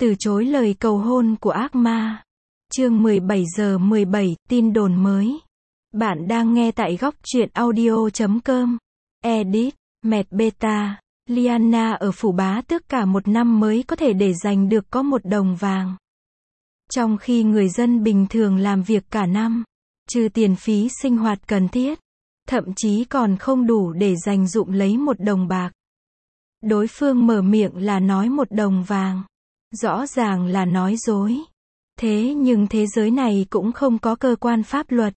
Từ chối lời cầu hôn của ác ma. Chương 17 giờ 17, tin đồn mới. Bạn đang nghe tại góc truyện audio.com. Edit, Mẹt Beta, Liana ở Phủ Bá Tước cả một năm mới có thể để giành được có 1 đồng vàng. Trong khi người dân bình thường làm việc cả năm, trừ tiền phí sinh hoạt cần thiết, thậm chí còn không đủ để dành dụm lấy 1 đồng bạc. Đối phương mở miệng là nói 1 đồng vàng. Rõ ràng là nói dối. Thế nhưng thế giới này cũng không có cơ quan pháp luật.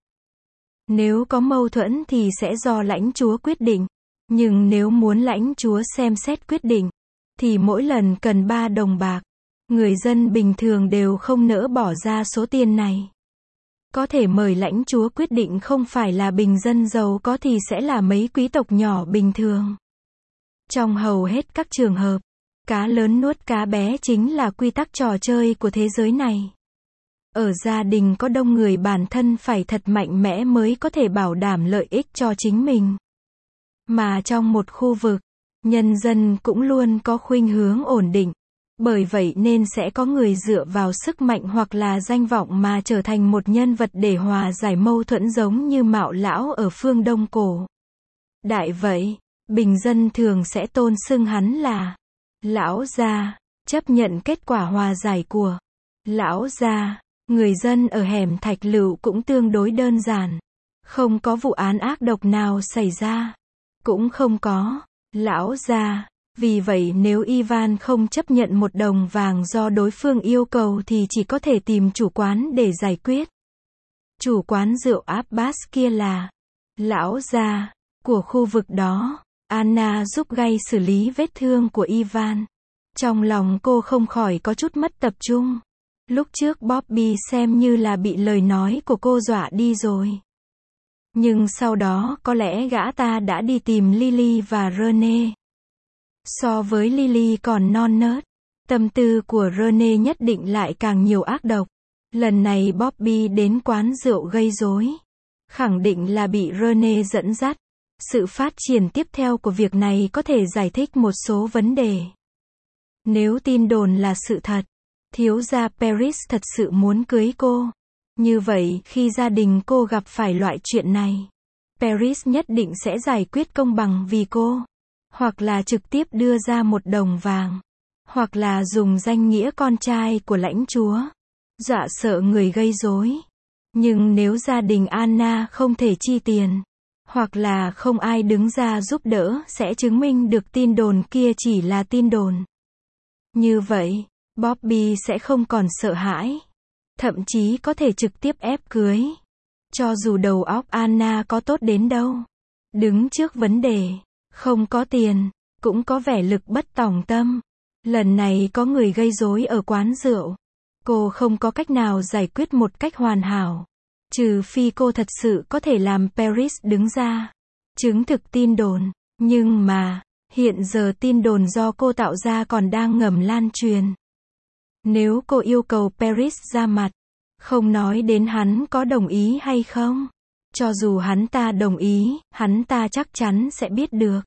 Nếu có mâu thuẫn thì sẽ do lãnh chúa quyết định. Nhưng nếu muốn lãnh chúa xem xét quyết định, thì mỗi lần cần 3 đồng bạc. Người dân bình thường đều không nỡ bỏ ra số tiền này. Có thể mời lãnh chúa quyết định không phải là bình dân giàu có thì sẽ là mấy quý tộc nhỏ bình thường. Trong hầu hết các trường hợp, cá lớn nuốt cá bé chính là quy tắc trò chơi của thế giới này. Ở gia đình có đông người bản thân phải thật mạnh mẽ mới có thể bảo đảm lợi ích cho chính mình. Mà trong một khu vực, nhân dân cũng luôn có khuynh hướng ổn định. Bởi vậy nên sẽ có người dựa vào sức mạnh hoặc là danh vọng mà trở thành một nhân vật để hòa giải mâu thuẫn giống như Mạo Lão ở phương Đông cổ. Đại vậy, bình dân thường sẽ tôn xưng hắn là Lão gia, chấp nhận kết quả hòa giải của Lão gia. Người dân ở hẻm Thạch Lựu cũng tương đối đơn giản. Không có vụ án ác độc nào xảy ra. Cũng không có Lão gia. Vì vậy nếu Ivan không chấp nhận 1 đồng vàng do đối phương yêu cầu thì chỉ có thể tìm chủ quán để giải quyết. Chủ quán rượu Abbas kia là Lão gia của khu vực đó. Anna giúp Gay xử lý vết thương của Ivan. Trong lòng cô không khỏi có chút mất tập trung. Lúc trước Bobby xem như là bị lời nói của cô dọa đi rồi. Nhưng sau đó có lẽ gã ta đã đi tìm Lily và Rene. So với Lily còn non nớt, tâm tư của Rene nhất định lại càng nhiều ác độc. Lần này Bobby đến quán rượu gây rối, khẳng định là bị Rene dẫn dắt. Sự phát triển tiếp theo của việc này có thể giải thích một số vấn đề. Nếu tin đồn là sự thật, thiếu gia Paris thật sự muốn cưới cô. Như vậy khi gia đình cô gặp phải loại chuyện này, Paris nhất định sẽ giải quyết công bằng vì cô. Hoặc là trực tiếp đưa ra 1 đồng vàng. Hoặc là dùng danh nghĩa con trai của lãnh chúa. Dọa sợ người gây rối. Nhưng nếu gia đình Anna không thể chi tiền, hoặc là không ai đứng ra giúp đỡ sẽ chứng minh được tin đồn kia chỉ là tin đồn. Như vậy, Bobby sẽ không còn sợ hãi. Thậm chí có thể trực tiếp ép cưới. Cho dù đầu óc Anna có tốt đến đâu. Đứng trước vấn đề, không có tiền, cũng có vẻ lực bất tòng tâm. Lần này có người gây rối ở quán rượu. Cô không có cách nào giải quyết một cách hoàn hảo. Trừ phi cô thật sự có thể làm Paris đứng ra chứng thực tin đồn. Nhưng mà, hiện giờ tin đồn do cô tạo ra còn đang ngầm lan truyền. Nếu cô yêu cầu Paris ra mặt, không nói đến hắn có đồng ý hay không. Cho dù hắn ta đồng ý, hắn ta chắc chắn sẽ biết được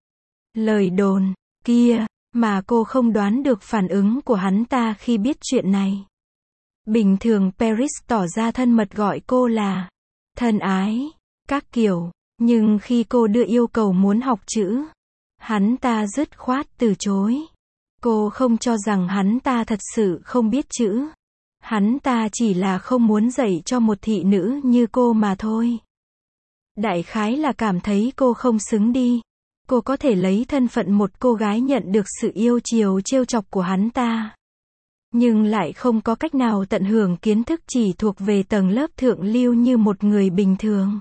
lời đồn kia, mà cô không đoán được phản ứng của hắn ta khi biết chuyện này. Bình thường Paris tỏ ra thân mật gọi cô là thân ái, các kiểu, nhưng khi cô đưa yêu cầu muốn học chữ, hắn ta dứt khoát từ chối. Cô không cho rằng hắn ta thật sự không biết chữ. Hắn ta chỉ là không muốn dạy cho một thị nữ như cô mà thôi. Đại khái là cảm thấy cô không xứng đi. Cô có thể lấy thân phận một cô gái nhận được sự yêu chiều trêu chọc của hắn ta. Nhưng lại không có cách nào tận hưởng kiến thức chỉ thuộc về tầng lớp thượng lưu như một người bình thường.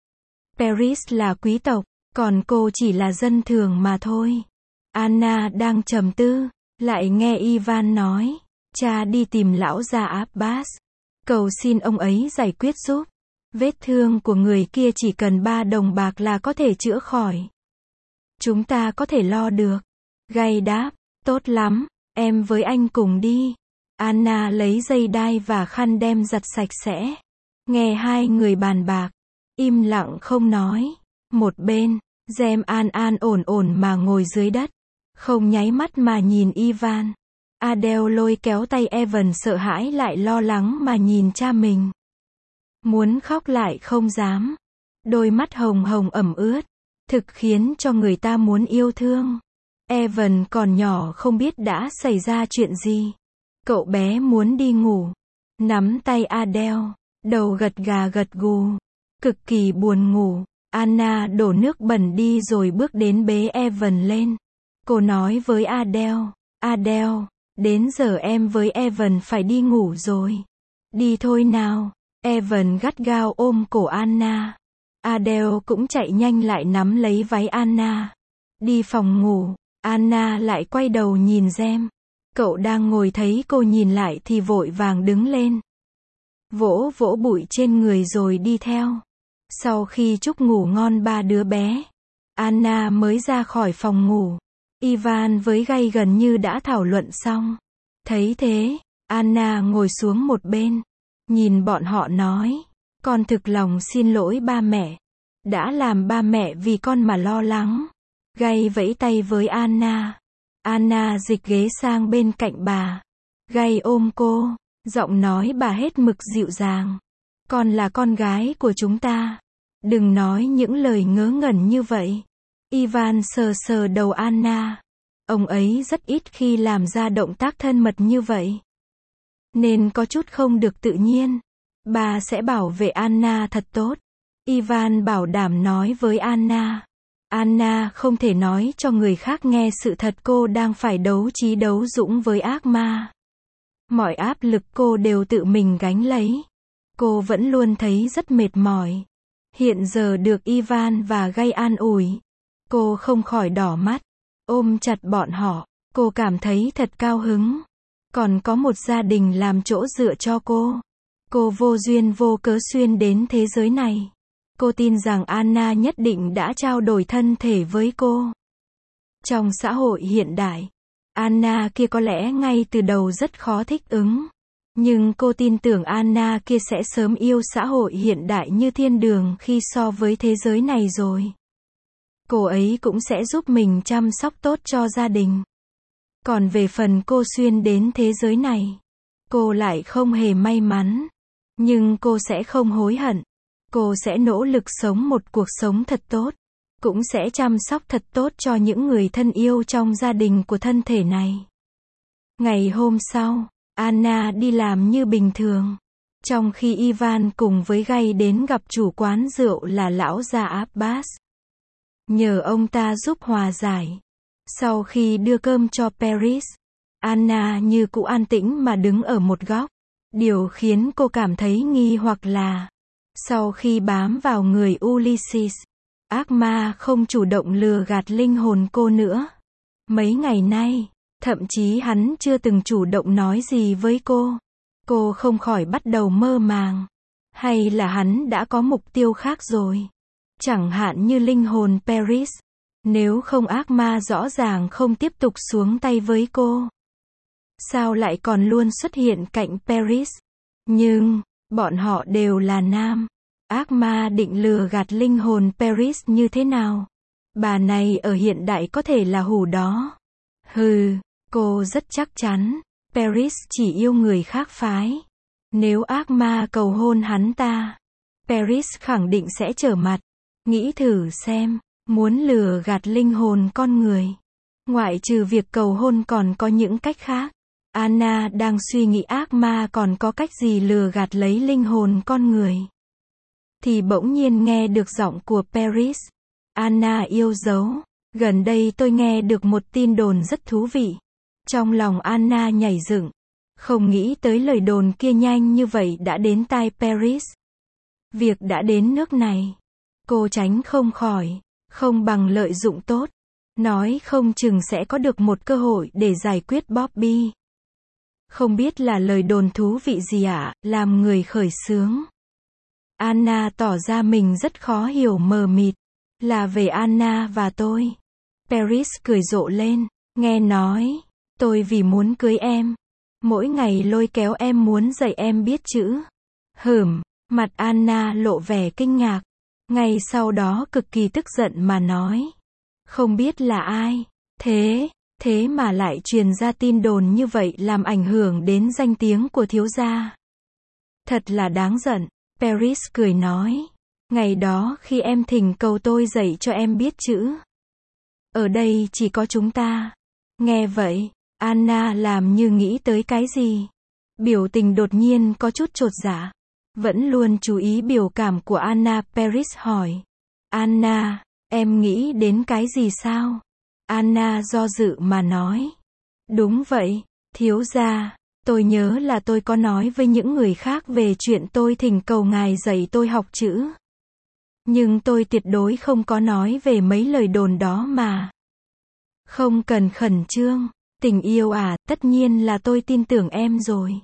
Paris là quý tộc, còn cô chỉ là dân thường mà thôi. Anna đang trầm tư, lại nghe Ivan nói, cha đi tìm lão gia Abbas, cầu xin ông ấy giải quyết giúp. Vết thương của người kia chỉ cần 3 đồng bạc là có thể chữa khỏi. Chúng ta có thể lo được. Gay đáp, tốt lắm, em với anh cùng đi. Anna lấy dây đai và khăn đem giặt sạch sẽ. Nghe hai người bàn bạc, im lặng không nói. Một bên, Jem an ổn mà ngồi dưới đất, không nháy mắt mà nhìn Ivan. Adele lôi kéo tay Evan sợ hãi lại lo lắng mà nhìn cha mình. Muốn khóc lại không dám. Đôi mắt hồng hồng ẩm ướt. Thực khiến cho người ta muốn yêu thương. Evan còn nhỏ không biết đã xảy ra chuyện gì. Cậu bé muốn đi ngủ. Nắm tay Adele. Đầu gật gà gật gù. Cực kỳ buồn ngủ. Anna đổ nước bẩn đi rồi bước đến bế Evan lên. Cô nói với Adele. Adele, đến giờ em với Evan phải đi ngủ rồi. Đi thôi nào. Evan gắt gao ôm cổ Anna. Adele cũng chạy nhanh lại nắm lấy váy Anna. Đi phòng ngủ. Anna lại quay đầu nhìn Jem. Cậu đang ngồi thấy cô nhìn lại thì vội vàng đứng lên. Vỗ vỗ bụi trên người rồi đi theo. Sau khi chúc ngủ ngon ba đứa bé, Anna mới ra khỏi phòng ngủ. Ivan với Gay gần như đã thảo luận xong. Thấy thế, Anna ngồi xuống một bên. Nhìn bọn họ nói. Con thực lòng xin lỗi ba mẹ. Đã làm ba mẹ vì con mà lo lắng. Gay vẫy tay với Anna. Anna dịch ghế sang bên cạnh bà. Gay ôm cô. Giọng nói bà hết mực dịu dàng. Con là con gái của chúng ta. Đừng nói những lời ngớ ngẩn như vậy. Ivan sờ sờ đầu Anna. Ông ấy rất ít khi làm ra động tác thân mật như vậy. Nên có chút không được tự nhiên. Bà sẽ bảo vệ Anna thật tốt. Ivan bảo đảm nói với Anna. Anna không thể nói cho người khác nghe sự thật cô đang phải đấu trí đấu dũng với ác ma. Mọi áp lực cô đều tự mình gánh lấy. Cô vẫn luôn thấy rất mệt mỏi. Hiện giờ được Ivan và Gay an ủi. Cô không khỏi đỏ mắt. Ôm chặt bọn họ. Cô cảm thấy thật cao hứng. Còn có một gia đình làm chỗ dựa cho cô. Cô vô duyên vô cớ xuyên đến thế giới này. Cô tin rằng Anna nhất định đã trao đổi thân thể với cô. Trong xã hội hiện đại, Anna kia có lẽ ngay từ đầu rất khó thích ứng. Nhưng cô tin tưởng Anna kia sẽ sớm yêu xã hội hiện đại như thiên đường khi so với thế giới này rồi. Cô ấy cũng sẽ giúp mình chăm sóc tốt cho gia đình. Còn về phần cô xuyên đến thế giới này, cô lại không hề may mắn. Nhưng cô sẽ không hối hận. Cô sẽ nỗ lực sống một cuộc sống thật tốt. Cũng sẽ chăm sóc thật tốt cho những người thân yêu trong gia đình của thân thể này. Ngày hôm sau, Anna đi làm như bình thường. Trong khi Ivan cùng với Gay đến gặp chủ quán rượu là lão già Abbas. Nhờ ông ta giúp hòa giải. Sau khi đưa cơm cho Paris, Anna như cũ an tĩnh mà đứng ở một góc. Điều khiến cô cảm thấy nghi hoặc là, sau khi bám vào người Ulysses, ác ma không chủ động lừa gạt linh hồn cô nữa. Mấy ngày nay, thậm chí hắn chưa từng chủ động nói gì với cô. Cô không khỏi bắt đầu mơ màng. Hay là hắn đã có mục tiêu khác rồi? Chẳng hạn như linh hồn Paris. Nếu không ác ma rõ ràng không tiếp tục xuống tay với cô. Sao lại còn luôn xuất hiện cạnh Paris? Nhưng, bọn họ đều là nam. Ác ma định lừa gạt linh hồn Paris như thế nào? Bà này ở hiện đại có thể là hủ đó. Hừ, cô rất chắc chắn. Paris chỉ yêu người khác phái. Nếu ác ma cầu hôn hắn ta, Paris khẳng định sẽ trở mặt. Nghĩ thử xem, muốn lừa gạt linh hồn con người. Ngoại trừ việc cầu hôn còn có những cách khác. Anna đang suy nghĩ ác ma còn có cách gì lừa gạt lấy linh hồn con người. Thì bỗng nhiên nghe được giọng của Paris. Anna yêu dấu. Gần đây tôi nghe được một tin đồn rất thú vị. Trong lòng Anna nhảy dựng. Không nghĩ tới lời đồn kia nhanh như vậy đã đến tai Paris. Việc đã đến nước này. Cô tránh không khỏi. Không bằng lợi dụng tốt. Nói không chừng sẽ có được một cơ hội để giải quyết Bobby. Không biết là lời đồn thú vị gì ạ, làm người khởi xướng. Anna tỏ ra mình rất khó hiểu mờ mịt. Là về Anna và tôi. Paris cười rộ lên. Nghe nói, tôi vì muốn cưới em. Mỗi ngày lôi kéo em muốn dạy em biết chữ. Mặt Anna lộ vẻ kinh ngạc. Ngay sau đó cực kỳ tức giận mà nói. Không biết là ai. Thế, Thế mà lại truyền ra tin đồn như vậy làm ảnh hưởng đến danh tiếng của thiếu gia. Thật là đáng giận. Paris cười nói. Ngày đó khi em thỉnh cầu tôi dạy cho em biết chữ. Ở đây chỉ có chúng ta. Nghe vậy, Anna làm như nghĩ tới cái gì. Biểu tình đột nhiên có chút chột dạ. Vẫn luôn chú ý biểu cảm của Anna. Paris hỏi. Anna, em nghĩ đến cái gì sao? Anna do dự mà nói. Đúng vậy, thiếu gia. Tôi nhớ là tôi có nói với những người khác về chuyện tôi thỉnh cầu ngài dạy tôi học chữ. Nhưng tôi tuyệt đối không có nói về mấy lời đồn đó mà. Không cần khẩn trương. Tình yêu à, tất nhiên là tôi tin tưởng em rồi.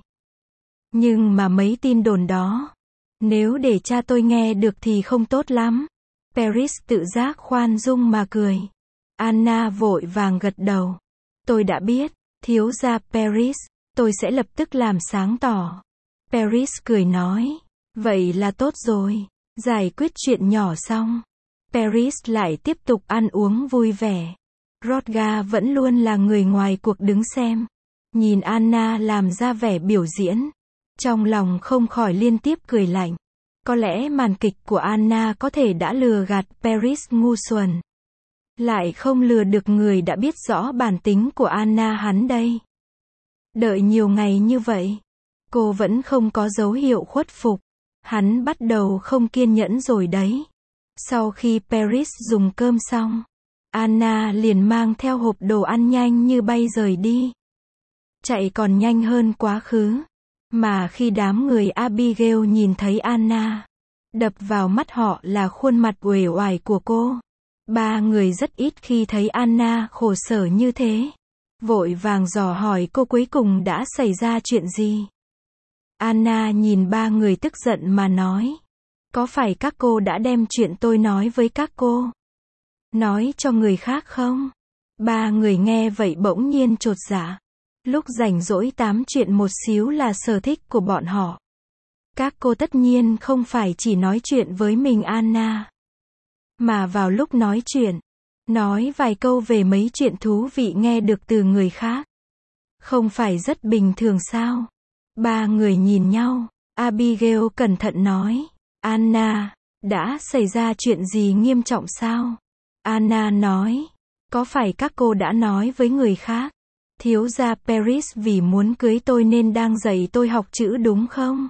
Nhưng mà mấy tin đồn đó, nếu để cha tôi nghe được thì không tốt lắm. Paris tự giác khoan dung mà cười. Anna vội vàng gật đầu. Tôi đã biết, thiếu gia Paris, tôi sẽ lập tức làm sáng tỏ. Paris cười nói. Vậy là tốt rồi. Giải quyết chuyện nhỏ xong, Paris lại tiếp tục ăn uống vui vẻ. Rodga vẫn luôn là người ngoài cuộc đứng xem. Nhìn Anna làm ra vẻ biểu diễn. Trong lòng không khỏi liên tiếp cười lạnh. Có lẽ màn kịch của Anna có thể đã lừa gạt Paris ngu xuẩn. Lại không lừa được người đã biết rõ bản tính của Anna hắn đây. Đợi nhiều ngày như vậy, cô vẫn không có dấu hiệu khuất phục. Hắn bắt đầu không kiên nhẫn rồi đấy. Sau khi Paris dùng cơm xong, Anna liền mang theo hộp đồ ăn nhanh như bay rời đi. Chạy còn nhanh hơn quá khứ. Mà khi đám người Abigail nhìn thấy Anna, đập vào mắt họ là khuôn mặt uể oải của cô. Ba người rất ít khi thấy Anna khổ sở như thế. Vội vàng dò hỏi cô cuối cùng đã xảy ra chuyện gì. Anna nhìn ba người tức giận mà nói. Có phải các cô đã đem chuyện tôi nói với các cô nói cho người khác không? Ba người nghe vậy bỗng nhiên chột dạ. Lúc rảnh rỗi tám chuyện một xíu là sở thích của bọn họ. Các cô tất nhiên không phải chỉ nói chuyện với mình Anna. Mà vào lúc nói chuyện, nói vài câu về mấy chuyện thú vị nghe được từ người khác. Không phải rất bình thường sao? Ba người nhìn nhau. Abigail cẩn thận nói. Anna, đã xảy ra chuyện gì nghiêm trọng sao? Anna nói. Có phải các cô đã nói với người khác? Thiếu gia Paris vì muốn cưới tôi nên đang dạy tôi học chữ đúng không?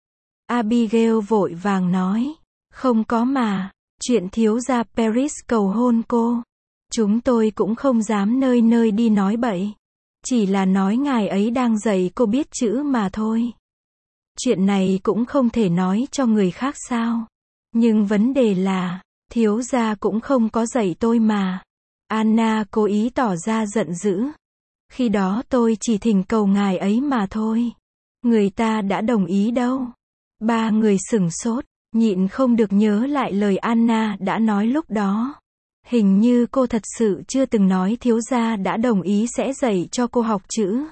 Abigail vội vàng nói. Không có mà. Chuyện thiếu gia Paris cầu hôn cô. Chúng tôi cũng không dám nơi nơi đi nói bậy. Chỉ là nói ngài ấy đang dạy cô biết chữ mà thôi. Chuyện này cũng không thể nói cho người khác sao. Nhưng vấn đề là, thiếu gia cũng không có dạy tôi mà. Anna cố ý tỏ ra giận dữ. Khi đó tôi chỉ thỉnh cầu ngài ấy mà thôi. Người ta đã đồng ý đâu. Ba người sửng sốt, nhịn không được nhớ lại lời Anna đã nói lúc đó. Hình như cô thật sự chưa từng nói thiếu gia đã đồng ý sẽ dạy cho cô học chữ.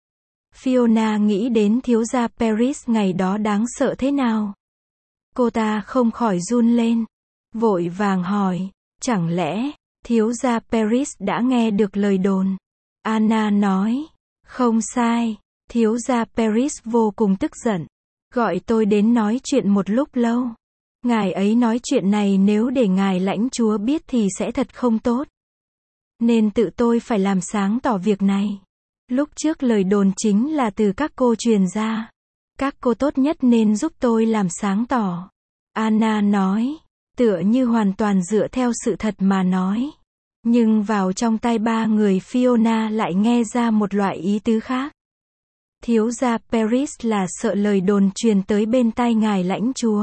Fiona nghĩ đến thiếu gia Paris ngày đó đáng sợ thế nào. Cô ta không khỏi run lên. Vội vàng hỏi, chẳng lẽ, thiếu gia Paris đã nghe được lời đồn? Anna nói, không sai, thiếu gia Paris vô cùng tức giận. Gọi tôi đến nói chuyện một lúc lâu. Ngài ấy nói chuyện này nếu để ngài lãnh chúa biết thì sẽ thật không tốt. Nên tự tôi phải làm sáng tỏ việc này. Lúc trước lời đồn chính là từ các cô truyền ra. Các cô tốt nhất nên giúp tôi làm sáng tỏ. Anna nói, tựa như hoàn toàn dựa theo sự thật mà nói. Nhưng vào trong tai ba người Fiona lại nghe ra một loại ý tứ khác. Thiếu gia Paris là sợ lời đồn truyền tới bên tai ngài lãnh chúa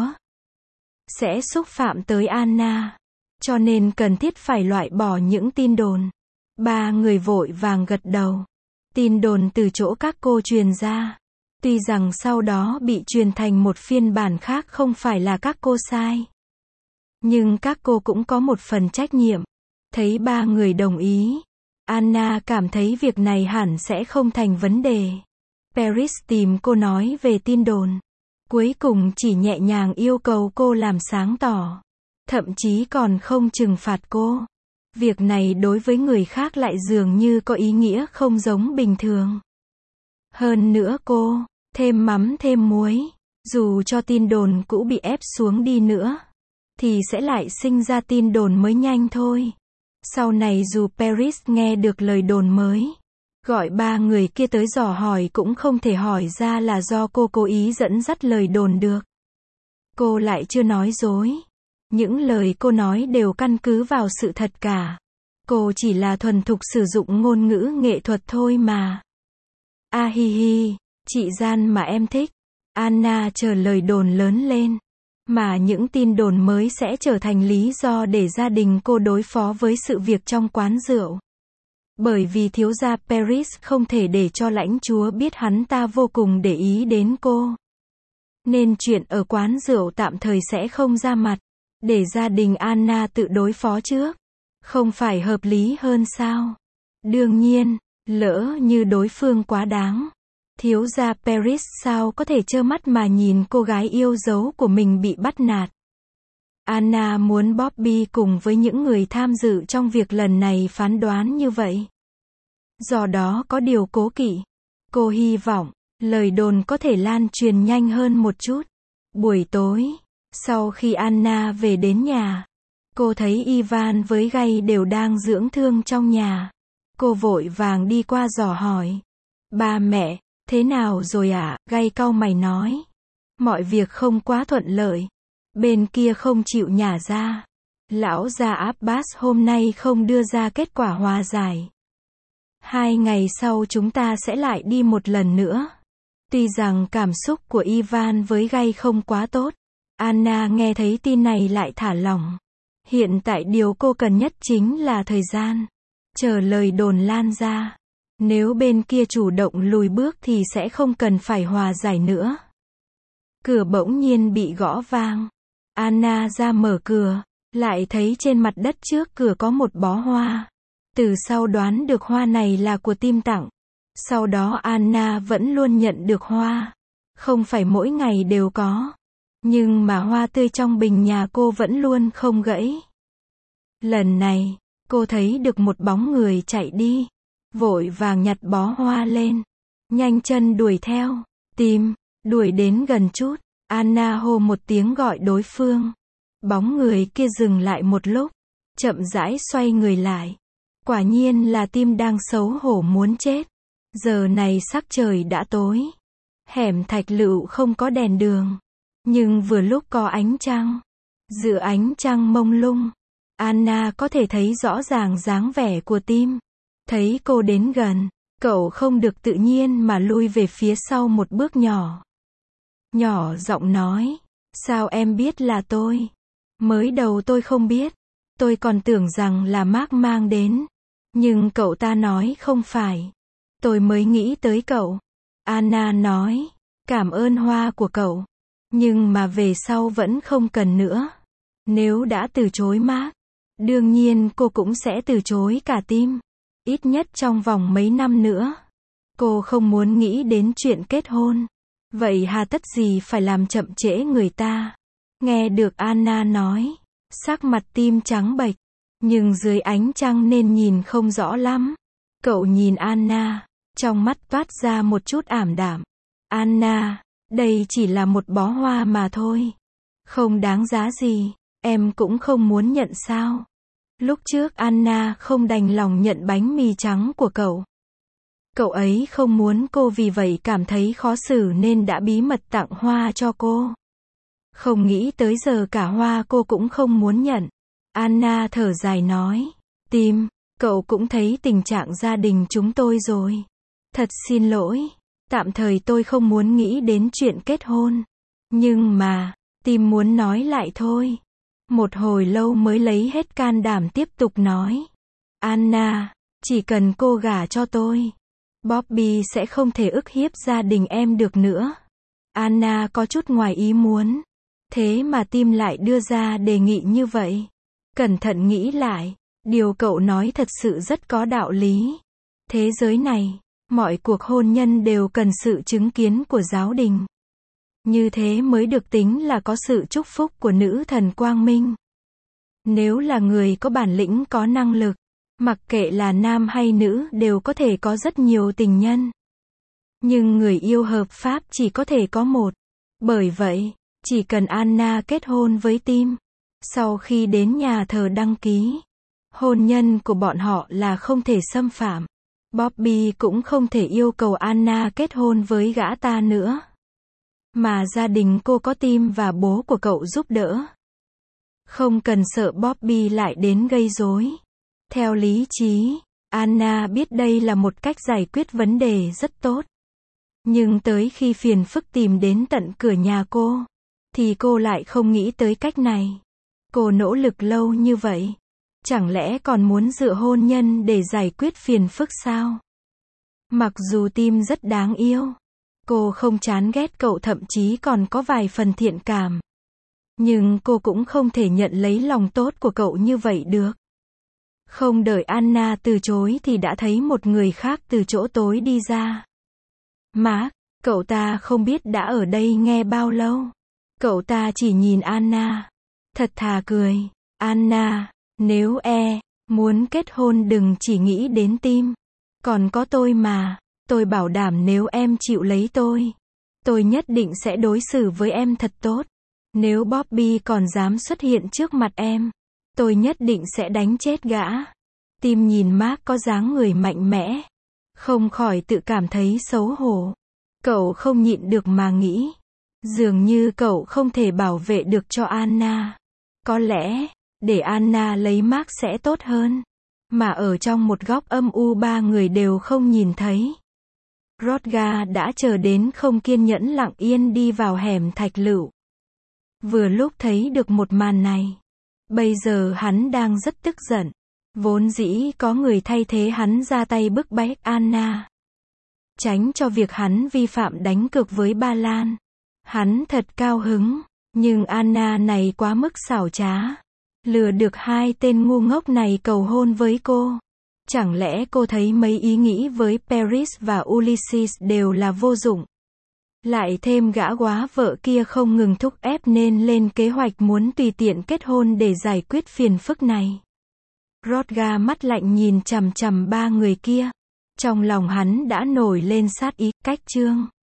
sẽ xúc phạm tới Anna. Cho nên cần thiết phải loại bỏ những tin đồn. Ba người vội vàng gật đầu. Tin đồn từ chỗ các cô truyền ra. Tuy rằng sau đó bị truyền thành một phiên bản khác không phải là các cô sai. Nhưng các cô cũng có một phần trách nhiệm. Thấy ba người đồng ý. Anna cảm thấy việc này hẳn sẽ không thành vấn đề. Paris tìm cô nói về tin đồn. Cuối cùng chỉ nhẹ nhàng yêu cầu cô làm sáng tỏ. Thậm chí còn không trừng phạt cô. Việc này đối với người khác lại dường như có ý nghĩa không giống bình thường. Hơn nữa cô, thêm mắm thêm muối, dù cho tin đồn cũ bị ép xuống đi nữa, thì sẽ lại sinh ra tin đồn mới nhanh thôi. Sau này dù Paris nghe được lời đồn mới, gọi 3 người kia tới dò hỏi cũng không thể hỏi ra là do cô cố ý dẫn dắt lời đồn được. Cô lại chưa nói dối. Những lời cô nói đều căn cứ vào sự thật cả. Cô chỉ là thuần thục sử dụng ngôn ngữ nghệ thuật thôi mà. A hi hi, chị gian mà em thích. Anna chờ lời đồn lớn lên. Mà những tin đồn mới sẽ trở thành lý do để gia đình cô đối phó với sự việc trong quán rượu. Bởi vì thiếu gia Paris không thể để cho lãnh chúa biết hắn ta vô cùng để ý đến cô. Nên chuyện ở quán rượu tạm thời sẽ không ra mặt. Để gia đình Anna tự đối phó trước. Không phải hợp lý hơn sao? Đương nhiên, lỡ như đối phương quá đáng. Thiếu gia Paris sao có thể trơ mắt mà nhìn cô gái yêu dấu của mình bị bắt nạt. Anna muốn Bobby cùng với những người tham dự trong việc lần này phán đoán như vậy. Do đó có điều cố kỵ. Cô hy vọng, lời đồn có thể lan truyền nhanh hơn một chút. Buổi tối, sau khi Anna về đến nhà, cô thấy Ivan với Gay đều đang dưỡng thương trong nhà. Cô vội vàng đi qua dò hỏi. Ba mẹ, thế nào rồi ạ? Gay cau mày nói. Mọi việc không quá thuận lợi. Bên kia không chịu nhả ra. Lão gia Abbas hôm nay không đưa ra kết quả hòa giải. 2 ngày sau chúng ta sẽ lại đi một lần nữa. Tuy rằng cảm xúc của Ivan với Gay không quá tốt, Anna nghe thấy tin này lại thả lỏng. Hiện tại điều cô cần nhất chính là thời gian. Chờ lời đồn lan ra. Nếu bên kia chủ động lùi bước thì sẽ không cần phải hòa giải nữa. Cửa bỗng nhiên bị gõ vang. Anna ra mở cửa, lại thấy trên mặt đất trước cửa có một bó hoa. Từ sau đoán được hoa này là của Tim tặng. Sau đó Anna vẫn luôn nhận được hoa. Không phải mỗi ngày đều có. Nhưng mà hoa tươi trong bình nhà cô vẫn luôn không gãy. Lần này, cô thấy được một bóng người chạy đi. Vội vàng nhặt bó hoa lên. Nhanh chân đuổi theo. Tim, đuổi đến gần chút. Anna hô một tiếng gọi đối phương. Bóng người kia dừng lại một lúc. Chậm rãi xoay người lại. Quả nhiên là Tim đang xấu hổ muốn chết. Giờ này sắc trời đã tối. Hẻm thạch lựu không có đèn đường. Nhưng vừa lúc có ánh trăng. Giữa ánh trăng mông lung, Anna có thể thấy rõ ràng dáng vẻ của Tim. Thấy cô đến gần, cậu không được tự nhiên mà lui về phía sau một bước nhỏ. Nhỏ giọng nói, sao em biết là tôi? Mới đầu tôi không biết. Tôi còn tưởng rằng là Mark mang đến. Nhưng cậu ta nói không phải. Tôi mới nghĩ tới cậu. Anna nói, cảm ơn hoa của cậu. Nhưng mà về sau vẫn không cần nữa. Nếu đã từ chối Mark, đương nhiên cô cũng sẽ từ chối cả Tim. Ít nhất trong vòng mấy năm nữa. Cô không muốn nghĩ đến chuyện kết hôn. Vậy hà tất gì phải làm chậm trễ người ta? Nghe được Anna nói, sắc mặt Tim trắng bệch. Nhưng dưới ánh trăng nên nhìn không rõ lắm. Cậu nhìn Anna, trong mắt toát ra một chút ảm đạm. Anna, đây chỉ là một bó hoa mà thôi. Không đáng giá gì, em cũng không muốn nhận sao? Lúc trước Anna không đành lòng nhận bánh mì trắng của cậu. Cậu ấy không muốn cô vì vậy cảm thấy khó xử nên đã bí mật tặng hoa cho cô. Không nghĩ tới giờ cả hoa cô cũng không muốn nhận. Anna thở dài nói, Tim, cậu cũng thấy tình trạng gia đình chúng tôi rồi. Thật xin lỗi, tạm thời tôi không muốn nghĩ đến chuyện kết hôn. Nhưng mà, Tim muốn nói lại thôi. Một hồi lâu mới lấy hết can đảm tiếp tục nói. Anna, chỉ cần cô gả cho tôi, Bobby sẽ không thể ức hiếp gia đình em được nữa. Anna có chút ngoài ý muốn. Thế mà Tim lại đưa ra đề nghị như vậy. Cẩn thận nghĩ lại, điều cậu nói thật sự rất có đạo lý. Thế giới này, mọi cuộc hôn nhân đều cần sự chứng kiến của giáo đình. Như thế mới được tính là có sự chúc phúc của nữ thần quang minh. Nếu là người có bản lĩnh có năng lực, mặc kệ là nam hay nữ đều có thể có rất nhiều tình nhân. Nhưng người yêu hợp pháp chỉ có thể có một. Bởi vậy, chỉ cần Anna kết hôn với Tim, sau khi đến nhà thờ đăng ký, hôn nhân của bọn họ là không thể xâm phạm. Bobby cũng không thể yêu cầu Anna kết hôn với gã ta nữa. Mà gia đình cô có Tim và bố của cậu giúp đỡ. Không cần sợ Bobby lại đến gây rối. Theo lý trí, Anna biết đây là một cách giải quyết vấn đề rất tốt. Nhưng tới khi phiền phức tìm đến tận cửa nhà cô, thì cô lại không nghĩ tới cách này. Cô nỗ lực lâu như vậy, chẳng lẽ còn muốn dựa hôn nhân để giải quyết phiền phức sao? Mặc dù Tim rất đáng yêu, cô không chán ghét cậu, thậm chí còn có vài phần thiện cảm. Nhưng cô cũng không thể nhận lấy lòng tốt của cậu như vậy được. Không đợi Anna từ chối thì đã thấy một người khác từ chỗ tối đi ra. Mark, cậu ta không biết đã ở đây nghe bao lâu. Cậu ta chỉ nhìn Anna, thật thà cười. Anna, nếu muốn kết hôn đừng chỉ nghĩ đến Tim. Còn có tôi mà, tôi bảo đảm nếu em chịu lấy tôi nhất định sẽ đối xử với em thật tốt. Nếu Bobby còn dám xuất hiện trước mặt em, tôi nhất định sẽ đánh chết gã. Tim nhìn Mark có dáng người mạnh mẽ, không khỏi tự cảm thấy xấu hổ. Cậu không nhịn được mà nghĩ, dường như cậu không thể bảo vệ được cho Anna. Có lẽ, để Anna lấy Mark sẽ tốt hơn. Mà ở trong một góc âm u ba người đều không nhìn thấy. Rodger đã chờ đến không kiên nhẫn lặng yên đi vào hẻm thạch lựu. Vừa lúc thấy được một màn này. Bây giờ hắn đang rất tức giận. Vốn dĩ có người thay thế hắn ra tay bức bách Anna. Tránh cho việc hắn vi phạm đánh cược với Ba Lan. Hắn thật cao hứng. Nhưng Anna này quá mức xảo trá. Lừa được hai tên ngu ngốc này cầu hôn với cô. Chẳng lẽ cô thấy mấy ý nghĩ với Paris và Ulysses đều là vô dụng? Lại thêm gã quá vợ kia không ngừng thúc ép nên lên kế hoạch muốn tùy tiện kết hôn để giải quyết phiền phức này. Rodger mắt lạnh nhìn chằm chằm ba người kia. Trong lòng hắn đã nổi lên sát ý, cách chương.